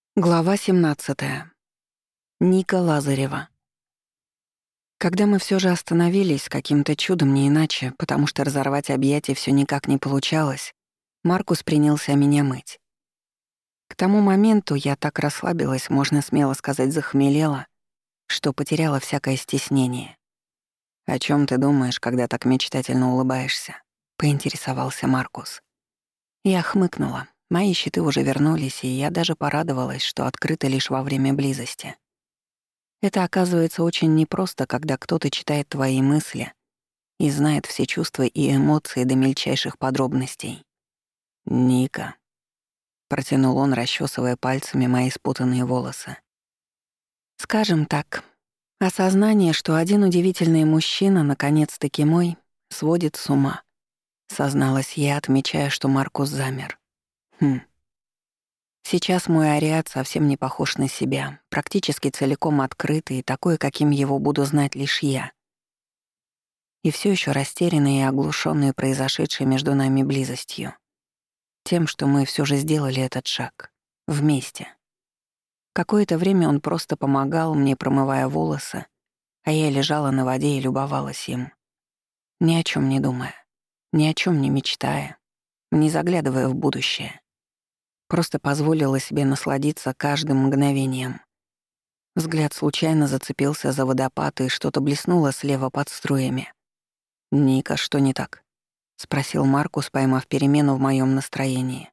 Глава 17. Ника Лазарева. Когда мы все же остановились, каким-то чудом не иначе, потому что разорвать объятия все никак не получалось, Маркус принялся меня мыть. К тому моменту я так расслабилась, можно смело сказать, захмелела, что потеряла всякое стеснение. «О чем ты думаешь, когда так мечтательно улыбаешься?» — поинтересовался Маркус. Я хмыкнула. Мои щиты уже вернулись, и я даже порадовалась, что открыты лишь во время близости. Это оказывается очень непросто, когда кто-то читает твои мысли и знает все чувства и эмоции до мельчайших подробностей. «Ника», — протянул он, расчесывая пальцами мои спутанные волосы. Скажем так, осознание, что один удивительный мужчина, наконец-таки мой, сводит с ума. Созналась я, отмечая, что Маркус замер. Сейчас мой ариат совсем не похож на себя, практически целиком открытый и такой, каким его буду знать лишь я. И все еще растерянные и оглушенные произошедшей между нами близостью. Тем, что мы все же сделали этот шаг. Вместе. Какое-то время он просто помогал мне, промывая волосы, а я лежала на воде и любовалась им. Ни о чем не думая, ни о чем не мечтая, не заглядывая в будущее. Просто позволила себе насладиться каждым мгновением. Взгляд случайно зацепился за водопад, и что-то блеснуло слева под струями. «Ника, что не так?» — спросил Маркус, поймав перемену в моем настроении.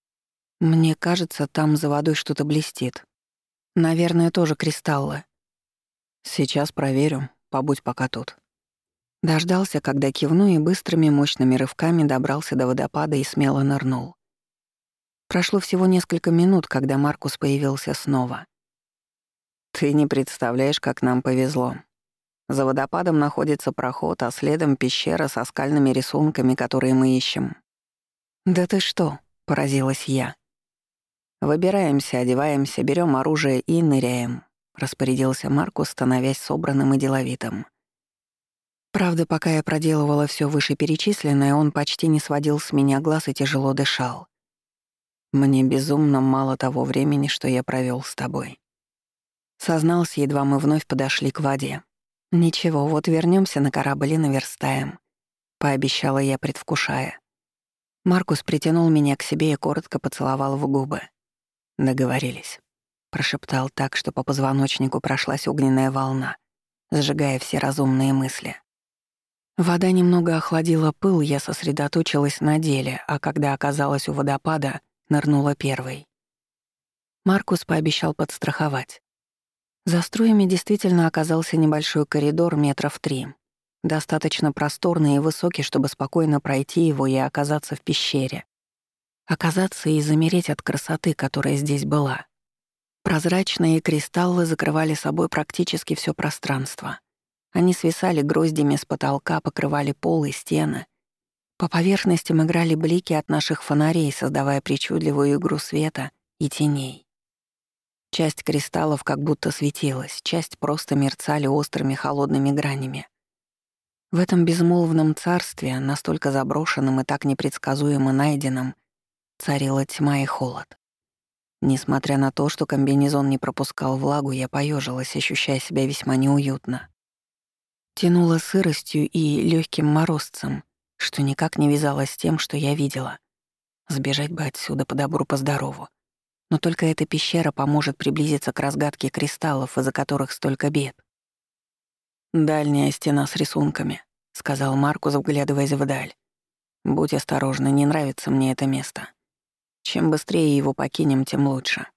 «Мне кажется, там за водой что-то блестит. Наверное, тоже кристаллы». «Сейчас проверю. Побудь пока тут». Дождался, когда кивну, и быстрыми мощными рывками добрался до водопада и смело нырнул. Прошло всего несколько минут, когда Маркус появился снова. «Ты не представляешь, как нам повезло. За водопадом находится проход, а следом пещера со скальными рисунками, которые мы ищем». «Да ты что?» — поразилась я. «Выбираемся, одеваемся, берем оружие и ныряем», — распорядился Маркус, становясь собранным и деловитым. Правда, пока я проделывала все вышеперечисленное, он почти не сводил с меня глаз и тяжело дышал. «Мне безумно мало того времени, что я провел с тобой». Сознался, едва мы вновь подошли к воде. «Ничего, вот вернемся на корабль и наверстаем», — пообещала я, предвкушая. Маркус притянул меня к себе и коротко поцеловал в губы. «Договорились», — прошептал так, что по позвоночнику прошлась огненная волна, сжигая все разумные мысли. Вода немного охладила пыл, я сосредоточилась на деле, а когда оказалась у водопада, нырнула первой. Маркус пообещал подстраховать. За струями действительно оказался небольшой коридор метров 3, достаточно просторный и высокий, чтобы спокойно пройти его и оказаться в пещере. Оказаться и замереть от красоты, которая здесь была. Прозрачные кристаллы закрывали собой практически все пространство. Они свисали гроздями с потолка, покрывали пол и стены. По поверхностям играли блики от наших фонарей, создавая причудливую игру света и теней. Часть кристаллов как будто светилась, часть просто мерцали острыми холодными гранями. В этом безмолвном царстве, настолько заброшенном и так непредсказуемо найденном, царила тьма и холод. Несмотря на то, что комбинезон не пропускал влагу, я поежилась, ощущая себя весьма неуютно. Тянуло сыростью и легким морозцем, что никак не вязалось с тем, что я видела. Сбежать бы отсюда по добру, по здорову. Но только эта пещера поможет приблизиться к разгадке кристаллов, из-за которых столько бед. «Дальняя стена с рисунками», — сказал Маркус, вглядываясь вдаль. «Будь осторожна, не нравится мне это место. Чем быстрее его покинем, тем лучше».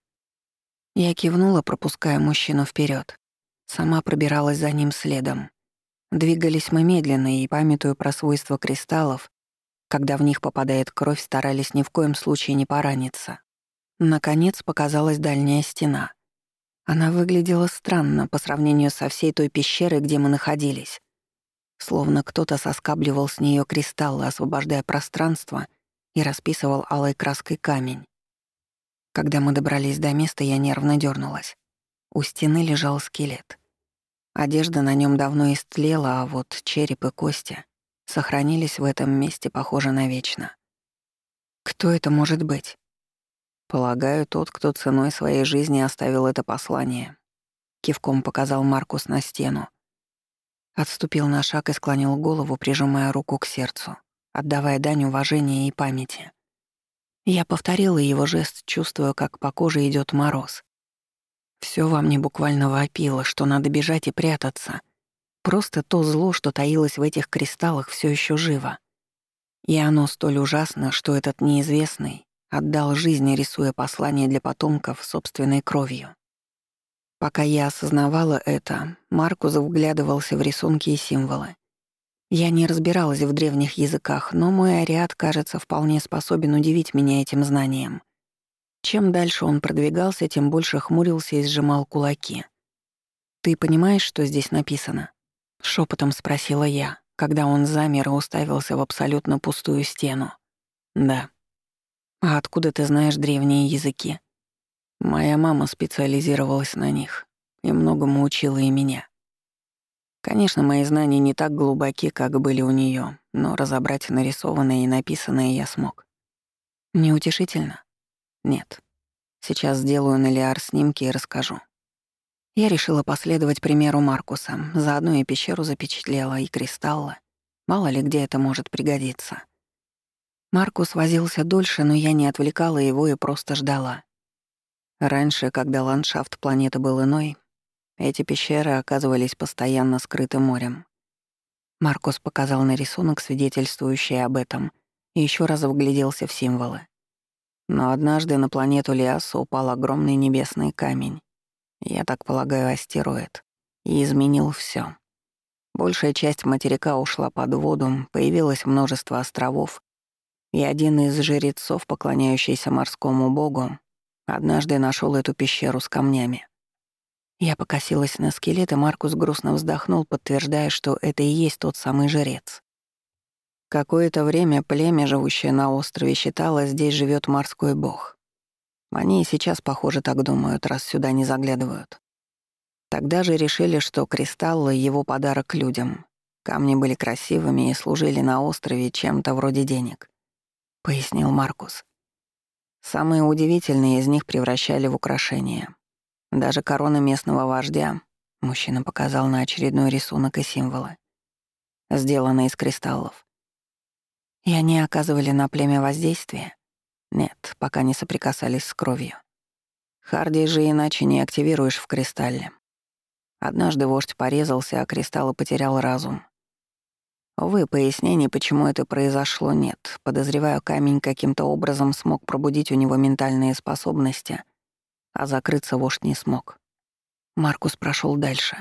Я кивнула, пропуская мужчину вперед. Сама пробиралась за ним следом. Двигались мы медленно и, памятуя про свойства кристаллов, когда в них попадает кровь, старались ни в коем случае не пораниться. Наконец показалась дальняя стена. Она выглядела странно по сравнению со всей той пещерой, где мы находились. Словно кто-то соскабливал с нее кристаллы, освобождая пространство, и расписывал алой краской камень. Когда мы добрались до места, я нервно дернулась. У стены лежал скелет. Одежда на нем давно истлела, а вот череп и кости сохранились в этом месте, похоже, навечно. Кто это может быть? Полагаю, тот, кто ценой своей жизни оставил это послание. Кивком показал Маркус на стену. Отступил на шаг и склонил голову, прижимая руку к сердцу, отдавая дань уважения и памяти. Я повторила его жест, чувствуя, как по коже идет мороз. Все во мне буквально вопило, что надо бежать и прятаться. Просто то зло, что таилось в этих кристаллах, все еще живо. И оно столь ужасно, что этот неизвестный отдал жизнь, рисуя послание для потомков собственной кровью. Пока я осознавала это, Маркус вглядывался в рисунки и символы. Я не разбиралась в древних языках, но мой ариат, кажется, вполне способен удивить меня этим знанием. Чем дальше он продвигался, тем больше хмурился и сжимал кулаки. «Ты понимаешь, что здесь написано?» — шепотом спросила я, когда он замер и уставился в абсолютно пустую стену. «Да». «А откуда ты знаешь древние языки?» Моя мама специализировалась на них и многому учила и меня. Конечно, мои знания не так глубоки, как были у неё, но разобрать нарисованное и написанное я смог. Неутешительно? Нет. Сейчас сделаю на Лиар снимки и расскажу. Я решила последовать примеру Маркуса, заодно и пещеру запечатлела, и кристаллы. Мало ли где это может пригодиться. Маркус возился дольше, но я не отвлекала его и просто ждала. Раньше, когда ландшафт планеты был иной, эти пещеры оказывались постоянно скрыты морем. Маркус показал на рисунок, свидетельствующий об этом, и ещё раз вгляделся в символы. Но однажды на планету Лиасу упал огромный небесный камень, я так полагаю, астероид, и изменил всё. Большая часть материка ушла под воду, появилось множество островов, и один из жрецов, поклоняющийся морскому богу, однажды нашёл эту пещеру с камнями. Я покосилась на скелет, и Маркус грустно вздохнул, подтверждая, что это и есть тот самый жрец. Какое-то время племя, живущее на острове, считало, здесь живет морской бог. Они и сейчас, похоже, так думают, раз сюда не заглядывают. Тогда же решили, что кристаллы — его подарок людям. Камни были красивыми и служили на острове чем-то вроде денег, — пояснил Маркус. Самые удивительные из них превращали в украшения. Даже корона местного вождя, мужчина показал на очередной рисунок и символы, сделанные из кристаллов. И они оказывали на племя воздействие? Нет, пока не соприкасались с кровью. Харди же иначе не активируешь в кристалле. Однажды вождь порезался, а кристалл потерял разум. Увы, пояснений, почему это произошло, нет. Подозреваю, камень каким-то образом смог пробудить у него ментальные способности, а закрыться вождь не смог. Маркус прошел дальше.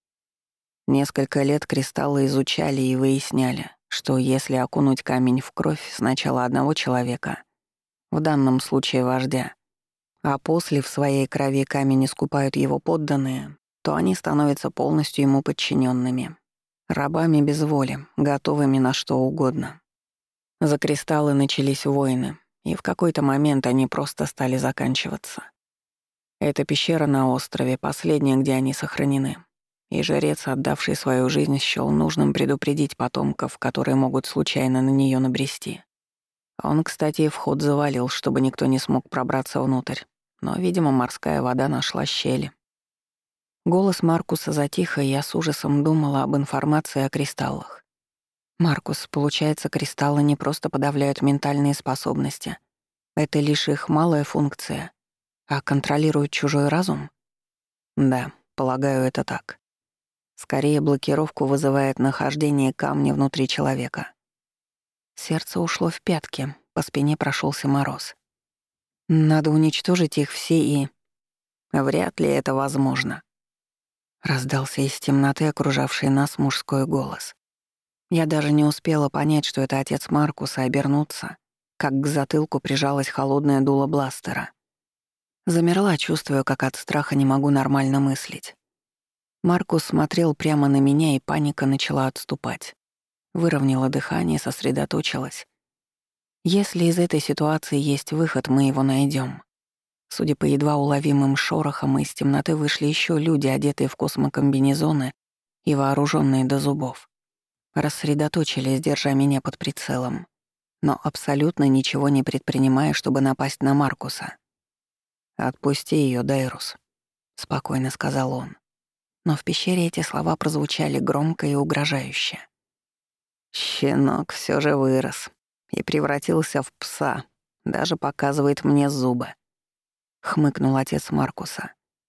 Несколько лет кристаллы изучали и выясняли, что если окунуть камень в кровь сначала одного человека, в данном случае вождя, а после в своей крови камень искупают его подданные, то они становятся полностью ему подчиненными, рабами без воли, готовыми на что угодно. За кристаллы начались войны, и в какой-то момент они просто стали заканчиваться. Эта пещера на острове — последняя, где они сохранены. И жрец, отдавший свою жизнь, счёл нужным предупредить потомков, которые могут случайно на неё набрести. Он, кстати, и вход завалил, чтобы никто не смог пробраться внутрь. Но, видимо, морская вода нашла щели. Голос Маркуса затих, и я с ужасом думала об информации о кристаллах. «Маркус, получается, кристаллы не просто подавляют ментальные способности. Это лишь их малая функция. А контролирует чужой разум? Да, полагаю, это так. Скорее, блокировку вызывает нахождение камня внутри человека. Сердце ушло в пятки, по спине прошелся мороз. Надо уничтожить их все и... Вряд ли это возможно. Раздался из темноты окружавший нас мужской голос. Я даже не успела понять, что это отец Маркуса, обернуться, как к затылку прижалась холодное дуло бластера. Замерла, чувствуя, как от страха не могу нормально мыслить. Маркус смотрел прямо на меня, и паника начала отступать. Выровняла дыхание, сосредоточилась. Если из этой ситуации есть выход, мы его найдем. Судя по едва уловимым шорохам, из темноты вышли еще люди, одетые в космокомбинезоны и вооруженные до зубов. Рассредоточились, держа меня под прицелом, но абсолютно ничего не предпринимая, чтобы напасть на Маркуса. «Отпусти ее, Дайрус», — спокойно сказал он. Но в пещере эти слова прозвучали громко и угрожающе. «Щенок все же вырос и превратился в пса, даже показывает мне зубы», — хмыкнул отец Маркуса.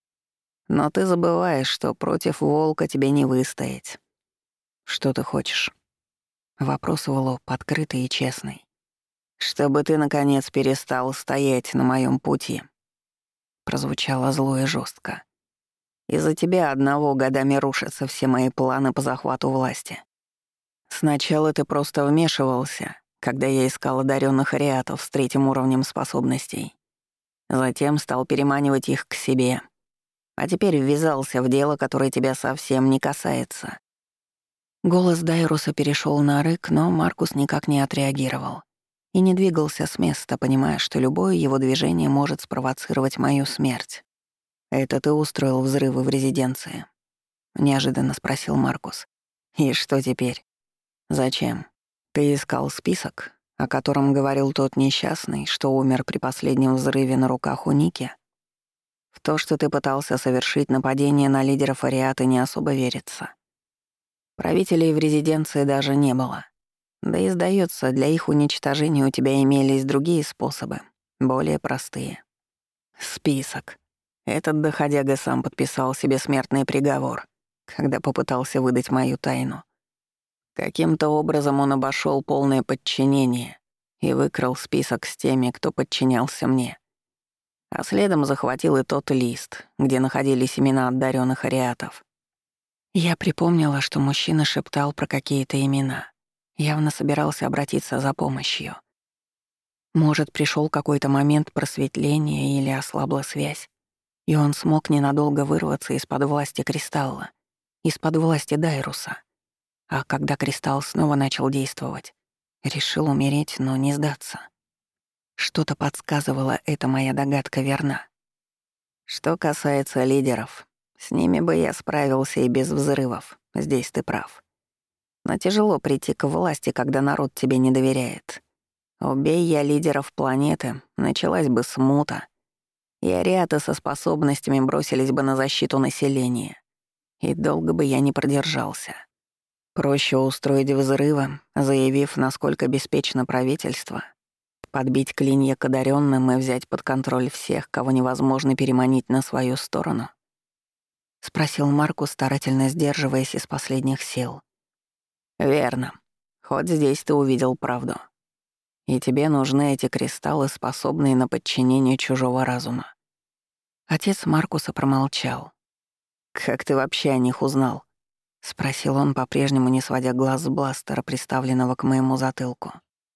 «Но ты забываешь, что против волка тебе не выстоять». «Что ты хочешь?» Вопрос в лоб, открытый и честный. «Чтобы ты, наконец, перестал стоять на моем пути», — прозвучало зло и жестко. «Из-за тебя одного годами рушатся все мои планы по захвату власти. Сначала ты просто вмешивался, когда я искал одаренных ариатов с 3-м уровнем способностей. Затем стал переманивать их к себе. А теперь ввязался в дело, которое тебя совсем не касается». Голос Дайруса перешел на рык, но Маркус никак не отреагировал и не двигался с места, понимая, что любое его движение может спровоцировать мою смерть. «Это ты устроил взрывы в резиденции?» — неожиданно спросил Маркус. «И что теперь? Зачем? Ты искал список, о котором говорил тот несчастный, что умер при последнем взрыве на руках у Ники? В то, что ты пытался совершить нападение на лидеров Ариаты, не особо верится. Правителей в резиденции даже не было. Да и, сдается, для их уничтожения у тебя имелись другие способы, более простые. Список. Этот доходяга сам подписал себе смертный приговор, когда попытался выдать мою тайну. Каким-то образом он обошел полное подчинение и выкрал список с теми, кто подчинялся мне. А следом захватил и тот лист, где находились имена одаренных ариатов. Я припомнила, что мужчина шептал про какие-то имена. Явно собирался обратиться за помощью. Может, пришел какой-то момент просветления или ослабла связь, и он смог ненадолго вырваться из-под власти Кристалла, из-под власти Дайруса. А когда Кристалл снова начал действовать, решил умереть, но не сдаться. Что-то подсказывало, эта моя догадка верна. Что касается лидеров, с ними бы я справился и без взрывов, здесь ты прав. Но тяжело прийти к власти, когда народ тебе не доверяет. Убей я лидеров планеты, началась бы смута, и ариаты со способностями бросились бы на защиту населения, и долго бы я не продержался. Проще устроить взрывы, заявив, насколько беспечно правительство, подбить клинья к одаренным и взять под контроль всех, кого невозможно переманить на свою сторону? Спросил Маркус, старательно сдерживаясь из последних сил. Верно. Хоть здесь ты увидел правду. И тебе нужны эти кристаллы, способные на подчинение чужого разума. Отец Маркуса промолчал. «Как ты вообще о них узнал?» — спросил он, по-прежнему не сводя глаз с бластера, приставленного к моему затылку.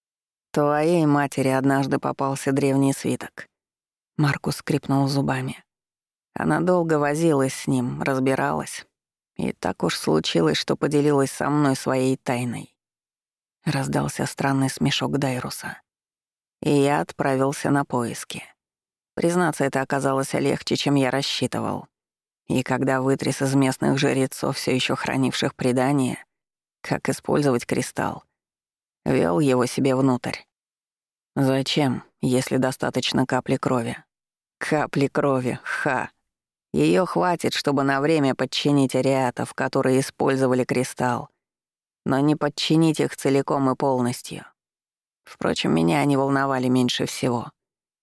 «Твоей матери однажды попался древний свиток». Маркус скрипнул зубами. Она долго возилась с ним, разбиралась. И так уж случилось, что поделилась со мной своей тайной. Раздался странный смешок Дайруса. И я отправился на поиски. Признаться, это оказалось легче, чем я рассчитывал. И когда вытряс из местных жрецов, все еще хранивших предание, как использовать кристалл, вёл его себе внутрь. Зачем, если достаточно капли крови? Капли крови, ха! Её хватит, чтобы на время подчинить ариатов, которые использовали кристалл, но не подчинить их целиком и полностью. Впрочем, меня они волновали меньше всего.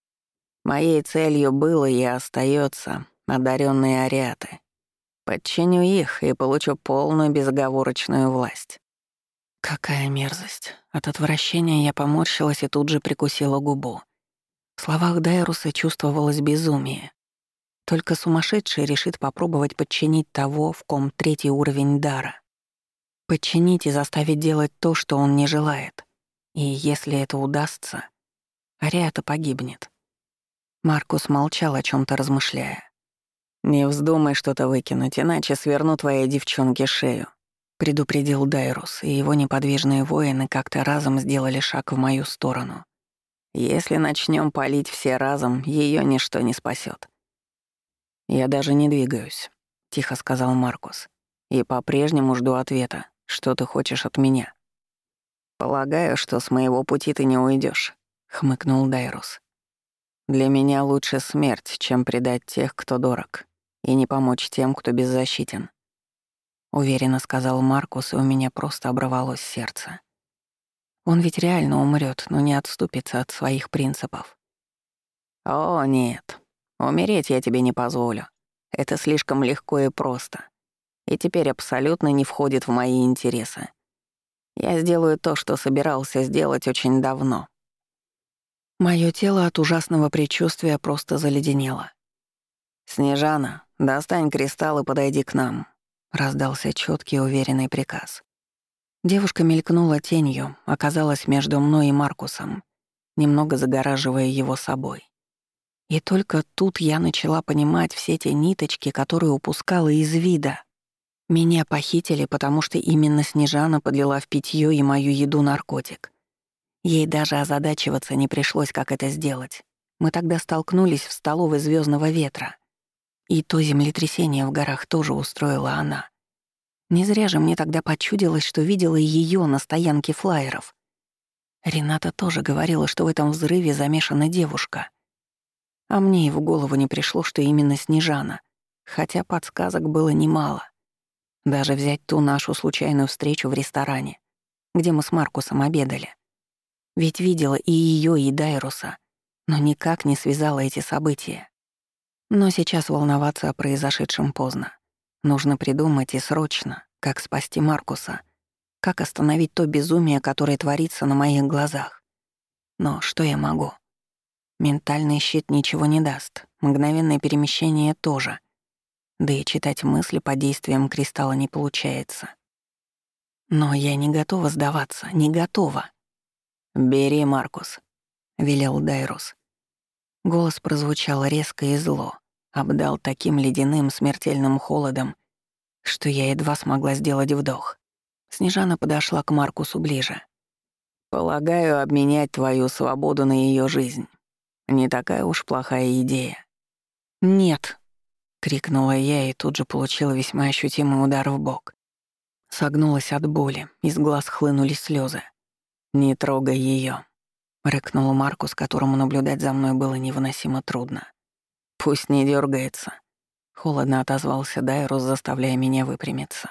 Моей целью было и остается одаренные ариаты. Подчиню их и получу полную безоговорочную власть. Какая мерзость. От отвращения я поморщилась и тут же прикусила губу. В словах Дайруса чувствовалось безумие. Только сумасшедший решит попробовать подчинить того, в ком 3-й уровень дара. Подчинить и заставить делать то, что он не желает. И если это удастся, Ариата погибнет. Маркус молчал, о чем то размышляя. «Не вздумай что-то выкинуть, иначе сверну твоей девчонке шею», — предупредил Дайрус, и его неподвижные воины как-то разом сделали шаг в мою сторону. «Если начнем палить все разом, ее ничто не спасет. «Я даже не двигаюсь», — тихо сказал Маркус. «И по-прежнему жду ответа, что ты хочешь от меня». «Полагаю, что с моего пути ты не уйдешь, хмыкнул Дайрус. Для меня лучше смерть, чем предать тех, кто дорог, и не помочь тем, кто беззащитен. Уверенно сказал Маркус, и у меня просто оборвалось сердце. Он ведь реально умрет, но не отступится от своих принципов. «О, нет. Умереть я тебе не позволю. Это слишком легко и просто. И теперь абсолютно не входит в мои интересы. Я сделаю то, что собирался сделать очень давно». Моё тело от ужасного предчувствия просто заледенело. «Снежана, достань кристалл и подойди к нам», — раздался чёткий уверенный приказ. Девушка мелькнула тенью, оказалась между мной и Маркусом, немного загораживая его собой. И только тут я начала понимать все те ниточки, которые упускала из вида. Меня похитили, потому что именно Снежана подлила в питье и мою еду наркотик. Ей даже озадачиваться не пришлось, как это сделать. Мы тогда столкнулись в столовой «Звездного ветра». И то землетрясение в горах тоже устроила она. Не зря же мне тогда почудилось, что видела ее на стоянке флайеров. Рената тоже говорила, что в этом взрыве замешана девушка. А мне и в голову не пришло, что именно Снежана, хотя подсказок было немало. Даже взять ту нашу случайную встречу в ресторане, где мы с Маркусом обедали. Ведь видела и ее, и Дайруса, но никак не связала эти события. Но сейчас волноваться о произошедшем поздно. Нужно придумать и срочно, как спасти Маркуса, как остановить то безумие, которое творится на моих глазах. Но что я могу? Ментальный щит ничего не даст, мгновенное перемещение тоже. Да и читать мысли под действием кристалла не получается. Но я не готова сдаваться, не готова. «Бери, Маркус», — велел Дайрус. Голос прозвучал резко и зло, обдал таким ледяным смертельным холодом, что я едва смогла сделать вдох. Снежана подошла к Маркусу ближе. «Полагаю, обменять твою свободу на ее жизнь. Не такая уж плохая идея». «Нет», — крикнула я и тут же получила весьма ощутимый удар в бок. Согнулась от боли, из глаз хлынули слезы. «Не трогай ее, рыкнул Маркус, которому наблюдать за мной было невыносимо трудно. «Пусть не дергается. Холодно отозвался Дайрус, заставляя меня выпрямиться.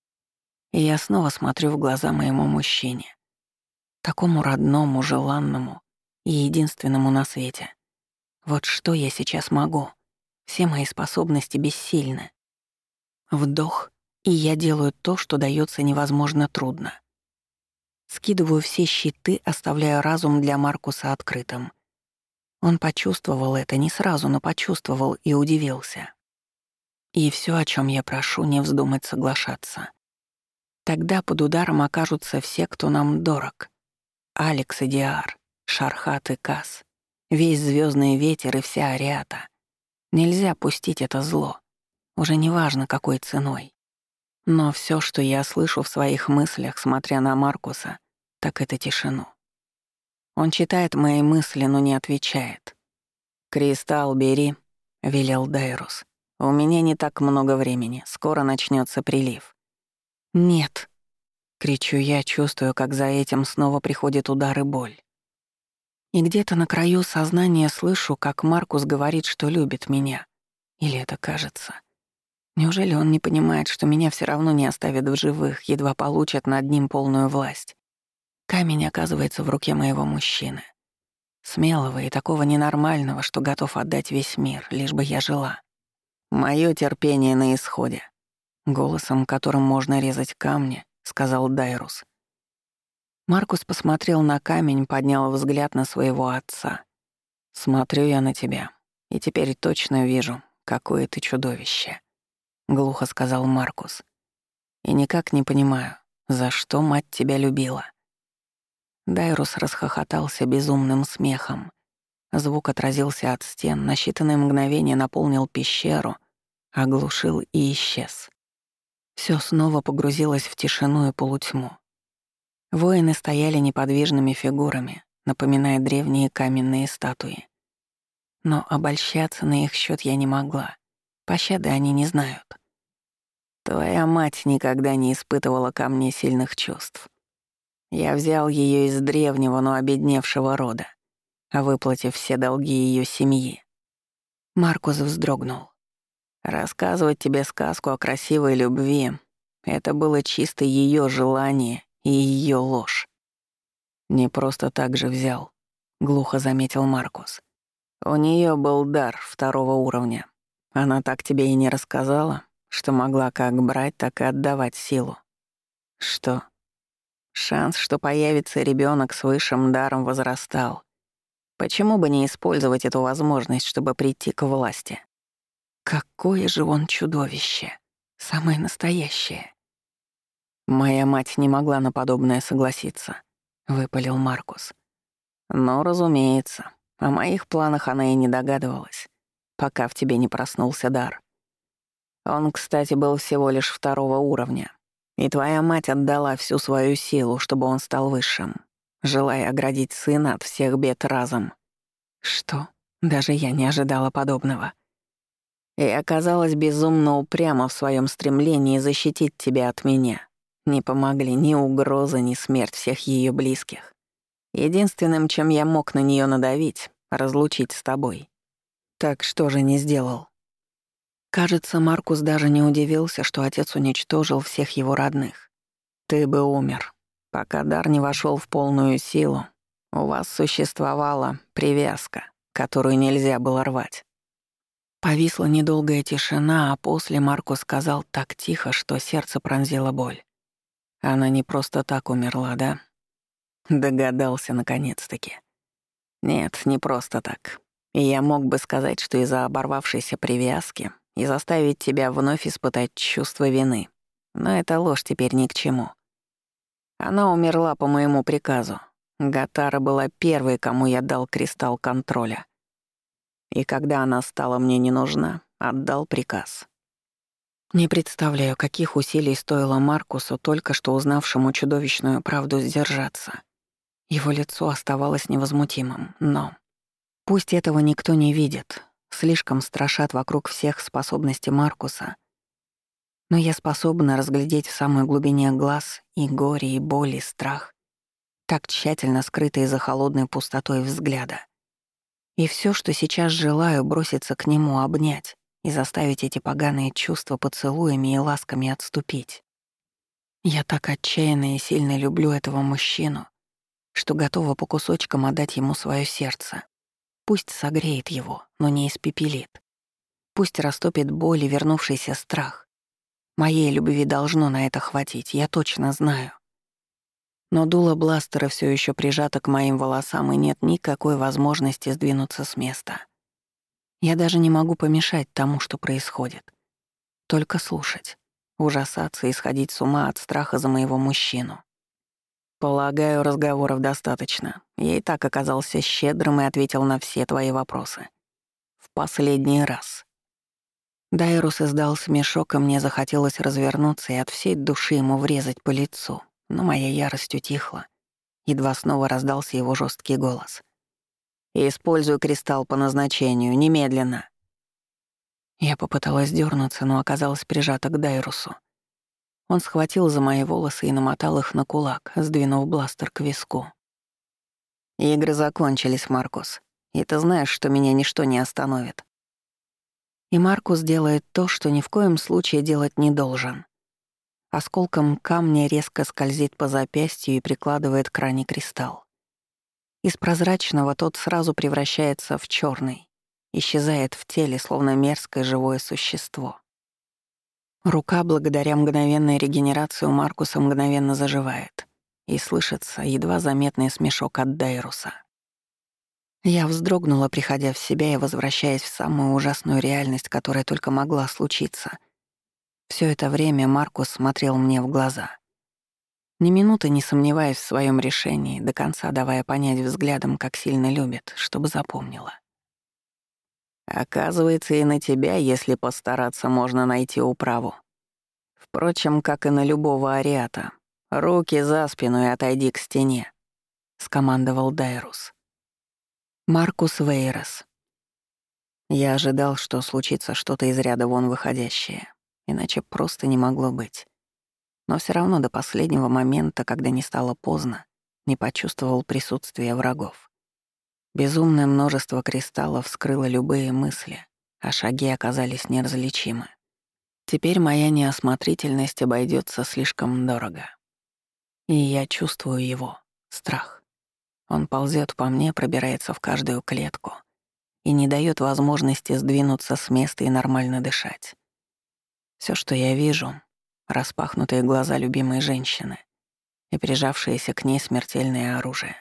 И я снова смотрю в глаза моему мужчине. Такому родному, желанному и единственному на свете. Вот что я сейчас могу? Все мои способности бессильны. Вдох, и я делаю то, что дается невозможно трудно. Скидываю все щиты, оставляя разум для Маркуса открытым. Он почувствовал это не сразу, но почувствовал и удивился. И все, о чем я прошу, не вздумать соглашаться. Тогда под ударом окажутся все, кто нам дорог. Алекс и Диар, Шархат и Кас, весь звездный ветер и вся Ариата. Нельзя пустить это зло, уже неважно какой ценой. Но все, что я слышу в своих мыслях, смотря на Маркуса, так это тишину. Он читает мои мысли, но не отвечает. «Кристалл бери», — велел Дайрус. «У меня не так много времени, скоро начнется прилив». «Нет», — кричу я, чувствую, как за этим снова приходит удар и боль. И где-то на краю сознания слышу, как Маркус говорит, что любит меня. Или это кажется. Неужели он не понимает, что меня все равно не оставят в живых, едва получат над ним полную власть? Камень оказывается в руке моего мужчины. Смелого и такого ненормального, что готов отдать весь мир, лишь бы я жила. «Моё терпение на исходе», — голосом, которым можно резать камни, сказал Дайрус. Маркус посмотрел на камень, поднял взгляд на своего отца. «Смотрю я на тебя, и теперь точно вижу, какое ты чудовище», — глухо сказал Маркус. «И никак не понимаю, за что мать тебя любила». Дайрус расхохотался безумным смехом. Звук отразился от стен, на считанные мгновения наполнил пещеру, оглушил и исчез. Всё снова погрузилось в тишину и полутьму. Воины стояли неподвижными фигурами, напоминая древние каменные статуи. Но обольщаться на их счёт я не могла. Пощады они не знают. «Твоя мать никогда не испытывала ко мне сильных чувств. Я взял её из древнего, но обедневшего рода. выплатив все долги ее семьи. Маркус вздрогнул. Рассказывать тебе сказку о красивой любви — это было чисто ее желание и ее ложь. Не просто так же взял, глухо заметил Маркус. У нее был дар второго уровня. Она так тебе и не рассказала, что могла как брать, так и отдавать силу. Что? Шанс, что появится ребенок с высшим даром, возрастал. Почему бы не использовать эту возможность, чтобы прийти к власти? Какое же он чудовище. Самое настоящее. Моя мать не могла на подобное согласиться, выпалил Маркус. Но, разумеется, о моих планах она и не догадывалась, пока в тебе не проснулся дар. Он, кстати, был всего лишь второго уровня, и твоя мать отдала всю свою силу, чтобы он стал высшим, желая оградить сына от всех бед разом. Что? Даже я не ожидала подобного. И оказалась безумно упряма в своем стремлении защитить тебя от меня. Не помогли ни угроза, ни смерть всех ее близких. Единственным, чем я мог на нее надавить — разлучить с тобой. Так что же не сделал? Кажется, Маркус даже не удивился, что отец уничтожил всех его родных. Ты бы умер. Пока дар не вошел в полную силу, у вас существовала привязка, которую нельзя было рвать. Повисла недолгая тишина, а после Маркус сказал так тихо, что сердце пронзило боль. Она не просто так умерла, да? Догадался наконец-таки. Нет, не просто так. И я мог бы сказать, что из-за оборвавшейся привязки и заставить тебя вновь испытать чувство вины. Но эта ложь теперь ни к чему. Она умерла по моему приказу. Гатара была первой, кому я дал кристалл контроля. И когда она стала мне не нужна, отдал приказ. Не представляю, каких усилий стоило Маркусу, только что узнавшему чудовищную правду, сдержаться. Его лицо оставалось невозмутимым, но... Пусть этого никто не видит, слишком страшат вокруг всех способности Маркуса, но я способна разглядеть в самой глубине глаз и горе, и боль, и страх, так тщательно скрытые за холодной пустотой взгляда. И все, что сейчас желаю, броситься к нему, обнять и заставить эти поганые чувства поцелуями и ласками отступить. Я так отчаянно и сильно люблю этого мужчину, что готова по кусочкам отдать ему свое сердце. Пусть согреет его, но не испепелит. Пусть растопит боль и вернувшийся страх. Моей любви должно на это хватить, я точно знаю. Но дуло бластера все еще прижато к моим волосам, и нет никакой возможности сдвинуться с места. Я даже не могу помешать тому, что происходит. Только слушать, ужасаться и сходить с ума от страха за моего мужчину. Полагаю, разговоров достаточно. Я и так оказался щедрым и ответил на все твои вопросы. В последний раз. Дайрус издал смешок, и мне захотелось развернуться и от всей души ему врезать по лицу, но моя ярость утихла. Едва снова раздался его жесткий голос. «Используй кристалл по назначению, немедленно». Я попыталась дернуться, но оказалась прижата к Дайрусу. Он схватил за мои волосы и намотал их на кулак, сдвинув бластер к виску. «Игры закончились, Маркус, и ты знаешь, что меня ничто не остановит». И Маркус делает то, что ни в коем случае делать не должен. Осколком камня резко скользит по запястью и прикладывает к ране кристалл. Из прозрачного тот сразу превращается в черный, исчезает в теле, словно мерзкое живое существо. Рука, благодаря мгновенной регенерации у Маркуса, мгновенно заживает, и слышится едва заметный смешок от Дайруса. Я вздрогнула, приходя в себя и возвращаясь в самую ужасную реальность, которая только могла случиться. Все это время Маркус смотрел мне в глаза. Ни минуты не сомневаясь в своем решении, до конца давая понять взглядом, как сильно любит, чтобы запомнила. Оказывается, и на тебя, если постараться, можно найти управу. Впрочем, как и на любого ариата. Руки за спину и отойди к стене, — скомандовал Дайрус. Маркус Вейрос. Я ожидал, что случится что-то из ряда вон выходящее, иначе просто не могло быть. Но все равно до последнего момента, когда не стало поздно, не почувствовал присутствия врагов. Безумное множество кристаллов скрыло любые мысли, а шаги оказались неразличимы. Теперь моя неосмотрительность обойдется слишком дорого. И я чувствую его, страх. Он ползет по мне, пробирается в каждую клетку и не дает возможности сдвинуться с места и нормально дышать. Все, что я вижу — распахнутые глаза любимой женщины и прижавшееся к ней смертельное оружие.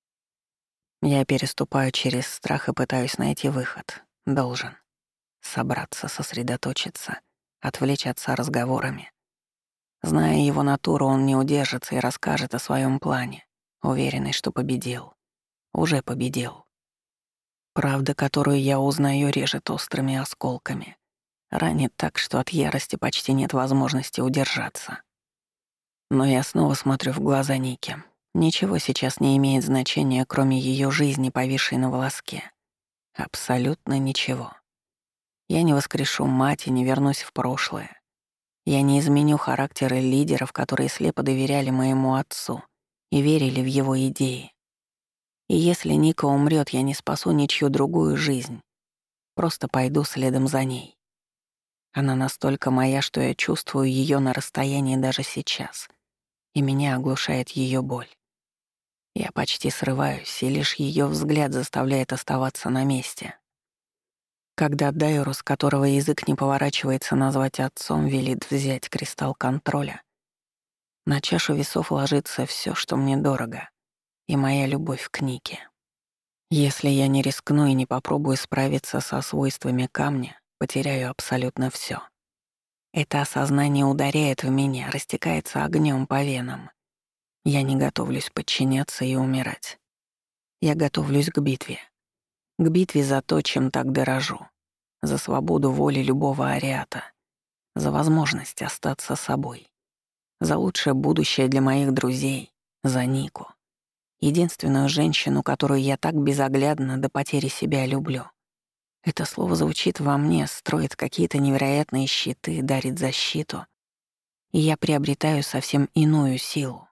Я переступаю через страх и пытаюсь найти выход. Должен. Собраться, сосредоточиться, отвлечь отца разговорами. Зная его натуру, он не удержится и расскажет о своем плане, уверенный, что победил. Уже победил. Правда, которую я узнаю, режет острыми осколками. Ранит так, что от ярости почти нет возможности удержаться. Но я снова смотрю в глаза Ники. Ничего сейчас не имеет значения, кроме ее жизни, повисшей на волоске. Абсолютно ничего. Я не воскрешу мать и не вернусь в прошлое. Я не изменю характеры лидеров, которые слепо доверяли моему отцу и верили в его идеи. И если Ника умрет, я не спасу ничью другую жизнь. Просто пойду следом за ней. Она настолько моя, что я чувствую ее на расстоянии даже сейчас. И меня оглушает ее боль. Я почти срываюсь, и лишь ее взгляд заставляет оставаться на месте. Когда Дайрус, которого язык не поворачивается назвать отцом, велит взять кристалл контроля, на чашу весов ложится все, что мне дорого, и моя любовь к Нике. Если я не рискну и не попробую справиться со свойствами камня, потеряю абсолютно все. Это осознание ударяет в меня, растекается огнем по венам. Я не готовлюсь подчиняться и умирать. Я готовлюсь к битве. К битве за то, чем так дорожу. За свободу воли любого ариата. За возможность остаться собой. За лучшее будущее для моих друзей. За Нику. Единственную женщину, которую я так безоглядно до потери себя люблю. Это слово звучит во мне, строит какие-то невероятные щиты, дарит защиту. И я приобретаю совсем иную силу.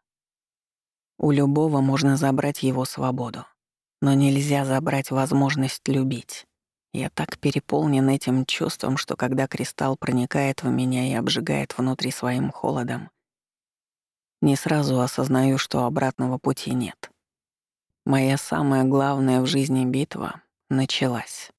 У любого можно забрать его свободу. Но нельзя забрать возможность любить. Я так переполнен этим чувством, что когда кристалл проникает в меня и обжигает внутри своим холодом, не сразу осознаю, что обратного пути нет. Моя самая главная в жизни битва началась.